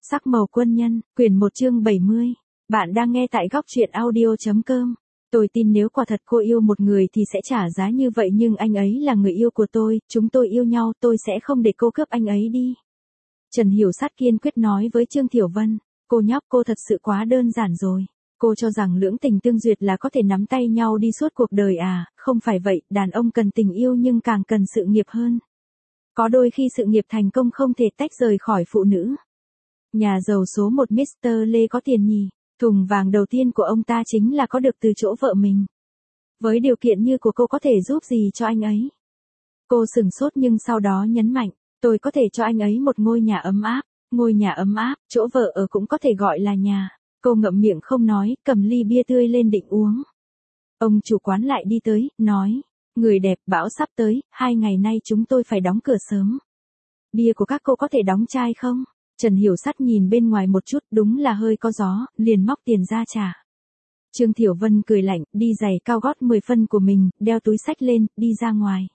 Sắc màu quân nhân, quyển 1 chương 70. Bạn đang nghe tại góc truyện audio.com. Tôi tin nếu quả thật cô yêu một người thì sẽ trả giá như vậy, nhưng anh ấy là người yêu của tôi, chúng tôi yêu nhau, tôi sẽ không để cô cướp anh ấy đi. Trần Hiểu Sát kiên quyết nói với Trương Thiểu Vân. Cô nhóc, cô thật sự quá đơn giản rồi. Cô cho rằng lưỡng tình tương duyệt là có thể nắm tay nhau đi suốt cuộc đời à? Không phải vậy, đàn ông cần tình yêu nhưng càng cần sự nghiệp hơn. Có đôi khi sự nghiệp thành công không thể tách rời khỏi phụ nữ. Nhà giàu số 1 Mr. Lê có tiền nhỉ? Thùng vàng đầu tiên của ông ta chính là có được từ chỗ vợ mình. Với điều kiện như của cô có thể giúp gì cho anh ấy? Cô sửng sốt nhưng sau đó nhấn mạnh, tôi có thể cho anh ấy một ngôi nhà ấm áp. Ngôi nhà ấm áp, chỗ vợ ở cũng có thể gọi là nhà. Cô ngậm miệng không nói, cầm ly bia tươi lên định uống. Ông chủ quán lại đi tới, nói, người đẹp, bão sắp tới, 2 ngày nay chúng tôi phải đóng cửa sớm. Bia của các cô có thể đóng chai không? Trần Hiểu Sát nhìn bên ngoài một chút, đúng là hơi có gió, liền móc tiền ra trả. Trương Thiểu Vân cười lạnh, đi giày cao gót 10 phân của mình, đeo túi xách lên, đi ra ngoài.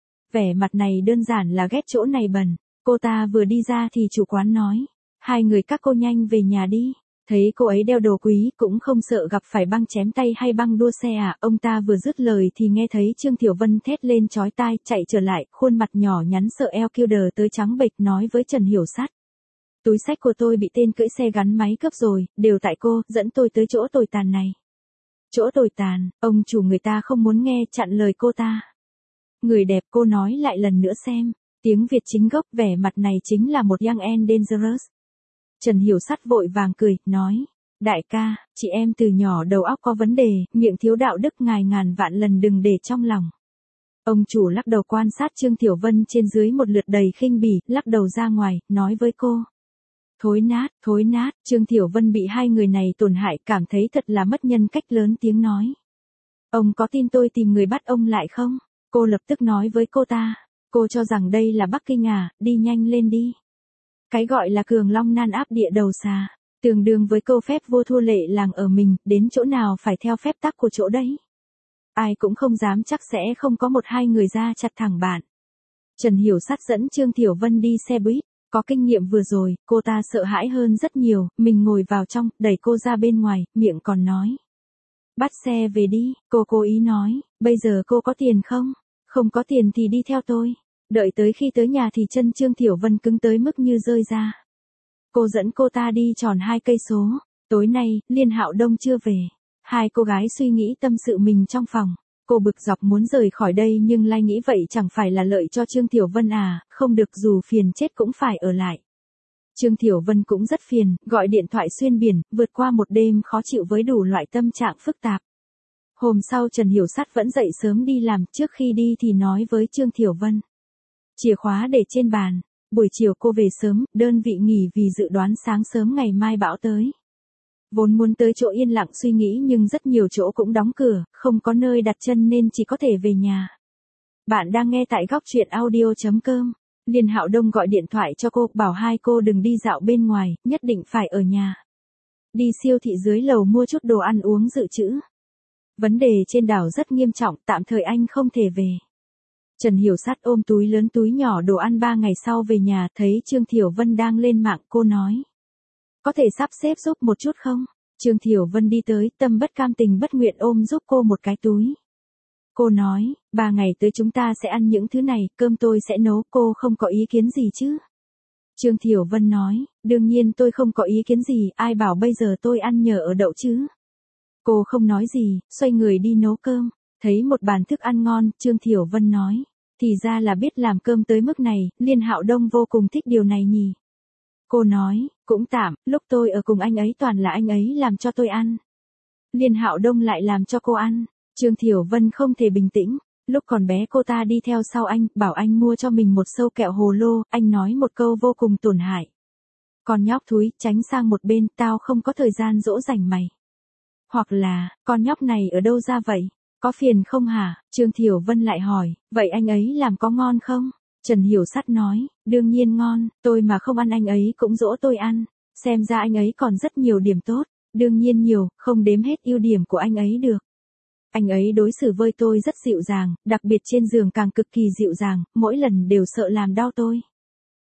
Vẻ mặt này đơn giản là ghét chỗ này bẩn. Cô ta vừa đi ra thì chủ quán nói, hai người các cô nhanh về nhà đi. Thấy cô ấy đeo đồ quý, cũng không sợ gặp phải băng chém tay hay băng đua xe à? Ông ta vừa dứt lời thì nghe thấy Trương Thiểu Vân thét lên chói tai, chạy trở lại, khuôn mặt nhỏ nhắn sợ eo kêu đờ tới trắng bệch, nói với Trần Hiểu Sát. Túi xách của tôi bị tên cưỡi xe gắn máy cướp rồi, đều tại cô, dẫn tôi tới chỗ tồi tàn này. Chỗ tồi tàn, ông chủ người ta không muốn nghe, chặn lời cô ta. Người đẹp, cô nói lại lần nữa xem. Tiếng Việt chính gốc, vẻ mặt này chính là một young and dangerous. Trần Hiểu Sát vội vàng cười, nói, đại ca, chị em từ nhỏ đầu óc có vấn đề, miệng thiếu đạo đức, ngài ngàn vạn lần đừng để trong lòng. Ông chủ lắc đầu quan sát Trương Thiểu Vân trên dưới một lượt đầy khinh bỉ, lắc đầu ra ngoài, nói với cô. Thối nát, Trương Thiểu Vân bị hai người này tổn hại, cảm thấy thật là mất nhân cách, lớn tiếng nói. Ông có tin tôi tìm người bắt ông lại không? Cô lập tức nói với cô ta. Cô cho rằng đây là Bắc Kinh à, đi nhanh lên đi. Cái gọi là cường long nan áp địa đầu xà, tương đương với câu phép vô thua lệ làng ở mình, đến chỗ nào phải theo phép tắc của chỗ đấy. Ai cũng không dám chắc sẽ không có một hai người ra chặt thẳng bạn. Trần Hiểu Sát dẫn Trương Thiểu Vân đi xe buýt, có kinh nghiệm vừa rồi, cô ta sợ hãi hơn rất nhiều, mình ngồi vào trong, đẩy cô ra bên ngoài, miệng còn nói. Bắt xe về đi, cô cố ý nói, bây giờ cô có tiền không? Không có tiền thì đi theo tôi. Đợi tới khi tới nhà thì chân Trương Thiểu Vân cứng tới mức như rơi ra. Cô dẫn cô ta đi tròn 2 cây số. Tối nay, Liên Hạo Đông chưa về. Hai cô gái suy nghĩ tâm sự mình trong phòng. Cô bực dọc muốn rời khỏi đây nhưng lại nghĩ vậy chẳng phải là lợi cho Trương Thiểu Vân à, không được, dù phiền chết cũng phải ở lại. Trương Thiểu Vân cũng rất phiền, gọi điện thoại xuyên biển, vượt qua một đêm khó chịu với đủ loại tâm trạng phức tạp. Hôm sau Trần Hiểu Sát vẫn dậy sớm đi làm, trước khi đi thì nói với Trương Thiểu Vân. Chìa khóa để trên bàn, buổi chiều cô về sớm, đơn vị nghỉ vì dự đoán sáng sớm ngày mai bão tới. Vốn muốn tới chỗ yên lặng suy nghĩ nhưng rất nhiều chỗ cũng đóng cửa, không có nơi đặt chân nên chỉ có thể về nhà. Bạn đang nghe tại góc truyện audio.com. Liên Hạo Đông gọi điện thoại cho cô, bảo hai cô đừng đi dạo bên ngoài, nhất định phải ở nhà. Đi siêu thị dưới lầu mua chút đồ ăn uống dự trữ. Vấn đề trên đảo rất nghiêm trọng, tạm thời anh không thể về. Trần Hiểu Sát ôm túi lớn túi nhỏ đồ ăn 3 ngày sau về nhà, thấy Trương Thiểu Vân đang lên mạng, cô nói. Có thể sắp xếp giúp một chút không? Trương Thiểu Vân đi tới, tâm bất cam tình bất nguyện ôm giúp cô một cái túi. Cô nói, 3 ngày tới chúng ta sẽ ăn những thứ này, cơm tôi sẽ nấu, cô không có ý kiến gì chứ? Trương Thiểu Vân nói, đương nhiên tôi không có ý kiến gì, ai bảo bây giờ tôi ăn nhờ ở đậu chứ? Cô không nói gì, xoay người đi nấu cơm. Thấy một bàn thức ăn ngon, Trương Thiểu Vân nói, thì ra là biết làm cơm tới mức này, Liên Hạo Đông vô cùng thích điều này nhỉ. Cô nói, cũng tạm, lúc tôi ở cùng anh ấy toàn là anh ấy làm cho tôi ăn. Liên Hạo Đông lại làm cho cô ăn. Trương Thiểu Vân không thể bình tĩnh, lúc còn bé cô ta đi theo sau anh, bảo anh mua cho mình một sâu kẹo hồ lô, anh nói một câu vô cùng tổn hại. Con nhóc thúi, tránh sang một bên, tao không có thời gian dỗ dành mày. Hoặc là, con nhóc này ở đâu ra vậy? Có phiền không hả? Trương Thiểu Vân lại hỏi, vậy anh ấy làm có ngon không? Trần Hiểu Sát nói, đương nhiên ngon, tôi mà không ăn anh ấy cũng dỗ tôi ăn, xem ra anh ấy còn rất nhiều điểm tốt, đương nhiên nhiều, không đếm hết ưu điểm của anh ấy được. Anh ấy đối xử với tôi rất dịu dàng, đặc biệt trên giường càng cực kỳ dịu dàng, mỗi lần đều sợ làm đau tôi.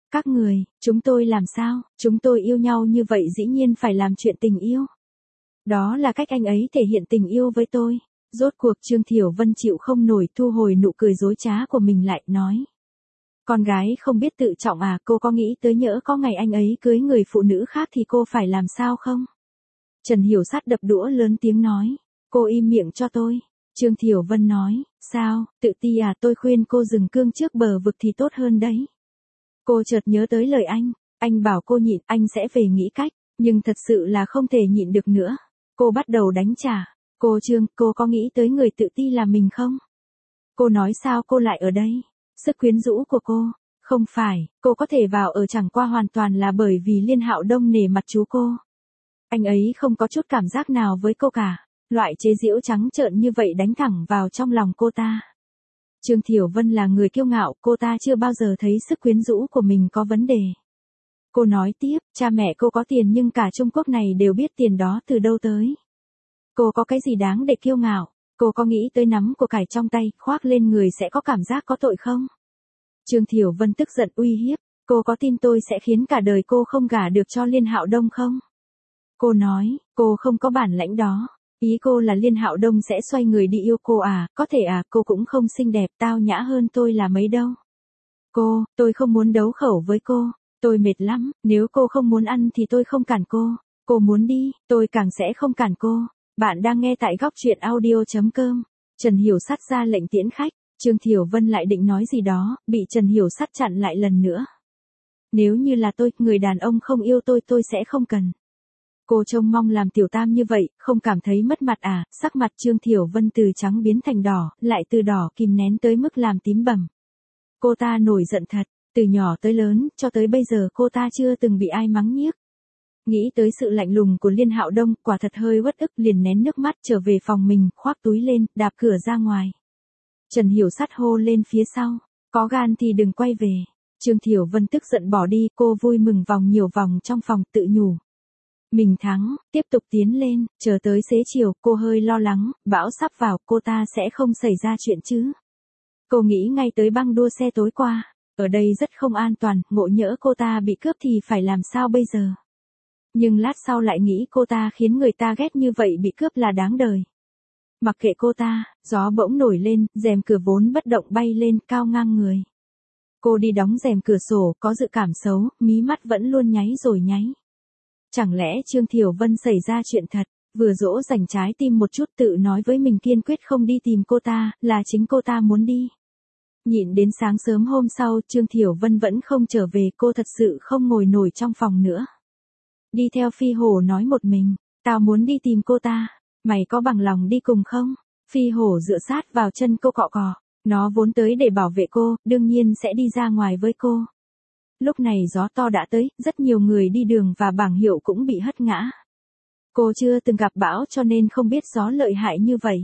Các người, chúng tôi làm sao, chúng tôi yêu nhau như vậy dĩ nhiên phải làm chuyện tình yêu. Đó là cách anh ấy thể hiện tình yêu với tôi. Rốt cuộc Trương Thiểu Vân chịu không nổi thu hồi nụ cười dối trá của mình lại, nói. Con gái không biết tự trọng à, cô có nghĩ tới nhỡ có ngày anh ấy cưới người phụ nữ khác thì cô phải làm sao không? Trần Hiểu Sát đập đũa lớn tiếng nói. Cô im miệng cho tôi. Trương Thiểu Vân nói, sao, tự ti à, tôi khuyên cô dừng cương trước bờ vực thì tốt hơn đấy. Cô chợt nhớ tới lời anh bảo cô nhịn, anh sẽ về nghĩ cách, nhưng thật sự là không thể nhịn được nữa. Cô bắt đầu đánh trả. Cô Trương, cô có nghĩ tới người tự ti là mình không? Cô nói sao cô lại ở đây? Sức quyến rũ của cô, không phải, cô có thể vào ở chẳng qua hoàn toàn là bởi vì Liên Hạo Đông nể mặt chú cô. Anh ấy không có chút cảm giác nào với cô cả, loại chế giễu trắng trợn như vậy đánh thẳng vào trong lòng cô ta. Trương Thiểu Vân là người kiêu ngạo, cô ta chưa bao giờ thấy sức quyến rũ của mình có vấn đề. Cô nói tiếp, cha mẹ cô có tiền nhưng cả Trung Quốc này đều biết tiền đó từ đâu tới. Cô có cái gì đáng để kiêu ngạo? Cô có nghĩ tới nắm của cải trong tay, khoác lên người sẽ có cảm giác có tội không? Trương Thiểu Vân tức giận uy hiếp, cô có tin tôi sẽ khiến cả đời cô không gả được cho Liên Hạo Đông không? Cô nói, cô không có bản lãnh đó. Ý cô là Liên Hạo Đông sẽ xoay người đi yêu cô à, có thể à, cô cũng không xinh đẹp, tao nhã hơn tôi là mấy đâu. Tôi không muốn đấu khẩu với cô, tôi mệt lắm, nếu cô không muốn ăn thì tôi không cản cô muốn đi, tôi càng sẽ không cản cô. Bạn đang nghe tại góc truyện audio.com. Trần Hiểu Sát ra lệnh tiễn khách, Trương Thiểu Vân lại định nói gì đó, bị Trần Hiểu Sát chặn lại lần nữa. Nếu như là tôi, người đàn ông không yêu tôi sẽ không cần. Cô trông mong làm tiểu tam như vậy, không cảm thấy mất mặt à? Sắc mặt Trương Thiểu Vân từ trắng biến thành đỏ, lại từ đỏ kìm nén tới mức làm tím bầm. Cô ta nổi giận thật, từ nhỏ tới lớn, cho tới bây giờ cô ta chưa từng bị ai mắng nhiếc. Nghĩ tới sự lạnh lùng của Liên Hạo Đông, quả thật hơi uất ức, liền nén nước mắt trở về phòng mình, khoác túi lên, đạp cửa ra ngoài. Trần Hiểu Sát hô lên phía sau, có gan thì đừng quay về. Trương Thiểu Vân tức giận bỏ đi, cô vui mừng vòng nhiều vòng trong phòng, tự nhủ. Mình thắng, tiếp tục tiến lên, chờ tới xế chiều, cô hơi lo lắng, bão sắp vào, cô ta sẽ không xảy ra chuyện chứ. Cô nghĩ ngay tới băng đua xe tối qua, ở đây rất không an toàn, ngộ nhỡ cô ta bị cướp thì phải làm sao bây giờ. Nhưng lát sau lại nghĩ cô ta khiến người ta ghét như vậy bị cướp là đáng đời. Mặc kệ cô ta, gió bỗng nổi lên, rèm cửa vốn bất động bay lên cao ngang người. Cô đi đóng rèm cửa sổ, có dự cảm xấu, mí mắt vẫn luôn nháy rồi nháy. Chẳng lẽ Trương Thiểu Vân xảy ra chuyện thật, vừa dỗ dành trái tim một chút tự nói với mình kiên quyết không đi tìm cô ta, là chính cô ta muốn đi. Nhịn đến sáng sớm hôm sau, Trương Thiểu Vân vẫn không trở về, cô thật sự không ngồi nổi trong phòng nữa. Đi theo Phi Hổ nói một mình, tao muốn đi tìm cô ta, mày có bằng lòng đi cùng không? Phi Hổ dựa sát vào chân cô cọ cọ, nó vốn tới để bảo vệ cô, đương nhiên sẽ đi ra ngoài với cô. Lúc này gió to đã tới, rất nhiều người đi đường và bảng hiệu cũng bị hất ngã. Cô chưa từng gặp bão cho nên không biết gió lợi hại như vậy.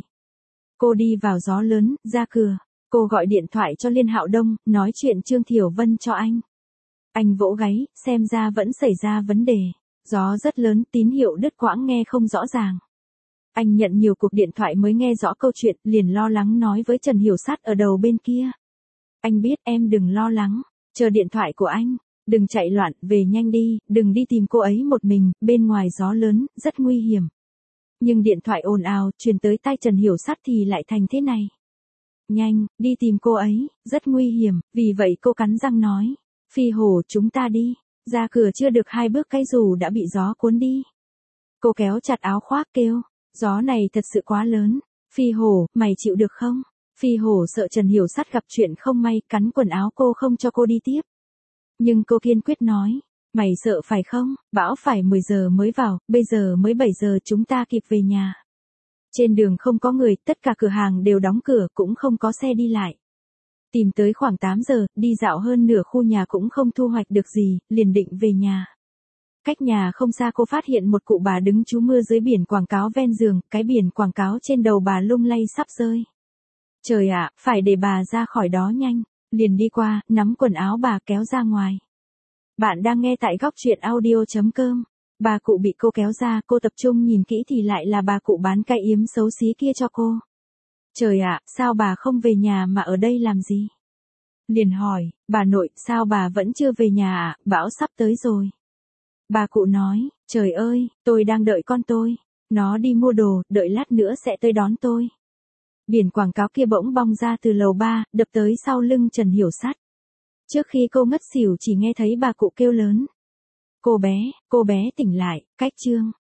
Cô đi vào gió lớn, ra cửa, cô gọi điện thoại cho Liên Hạo Đông, nói chuyện Trương Thiểu Vân cho anh. Anh vỗ gáy, xem ra vẫn xảy ra vấn đề. Gió rất lớn, tín hiệu đứt quãng nghe không rõ ràng. Anh nhận nhiều cuộc điện thoại mới nghe rõ câu chuyện, liền lo lắng nói với Trần Hiểu Sát ở đầu bên kia. Anh biết, em đừng lo lắng, chờ điện thoại của anh, đừng chạy loạn, về nhanh đi, đừng đi tìm cô ấy một mình, bên ngoài gió lớn, rất nguy hiểm. Nhưng điện thoại ồn ào, truyền tới tai Trần Hiểu Sát thì lại thành thế này. Nhanh, đi tìm cô ấy, rất nguy hiểm, vì vậy cô cắn răng nói. Phi Hổ, chúng ta đi. Ra cửa chưa được 2 bước cái dù đã bị gió cuốn đi. Cô kéo chặt áo khoác kêu, gió này thật sự quá lớn. Phi Hổ, mày chịu được không? Phi Hổ sợ Trần Hiểu Sát gặp chuyện không may, cắn quần áo cô không cho cô đi tiếp. Nhưng cô kiên quyết nói, mày sợ phải không? Bão phải 10 giờ mới vào, bây giờ mới 7 giờ chúng ta kịp về nhà. Trên đường không có người, tất cả cửa hàng đều đóng cửa, cũng không có xe đi lại. Tìm tới khoảng 8 giờ, đi dạo hơn nửa khu nhà cũng không thu hoạch được gì, liền định về nhà. Cách nhà không xa cô phát hiện một cụ bà đứng trú mưa dưới biển quảng cáo ven giường, cái biển quảng cáo trên đầu bà lung lay sắp rơi. Trời ạ, phải để bà ra khỏi đó nhanh, liền đi qua, nắm quần áo bà kéo ra ngoài. Bạn đang nghe tại góc truyện audio.com. Bà cụ bị cô kéo ra, cô tập trung nhìn kỹ thì lại là bà cụ bán cái yếm xấu xí kia cho cô. Trời ạ, sao bà không về nhà mà ở đây làm gì? Liền hỏi, bà nội, sao bà vẫn chưa về nhà ạ, bão sắp tới rồi. Bà cụ nói, trời ơi, tôi đang đợi con tôi. Nó đi mua đồ, đợi lát nữa sẽ tới đón tôi. Biển quảng cáo kia bỗng bong ra từ lầu 3, đập tới sau lưng Trần Hiểu Sắt. Trước khi cô ngất xỉu chỉ nghe thấy bà cụ kêu lớn. Cô bé tỉnh lại, cách chương.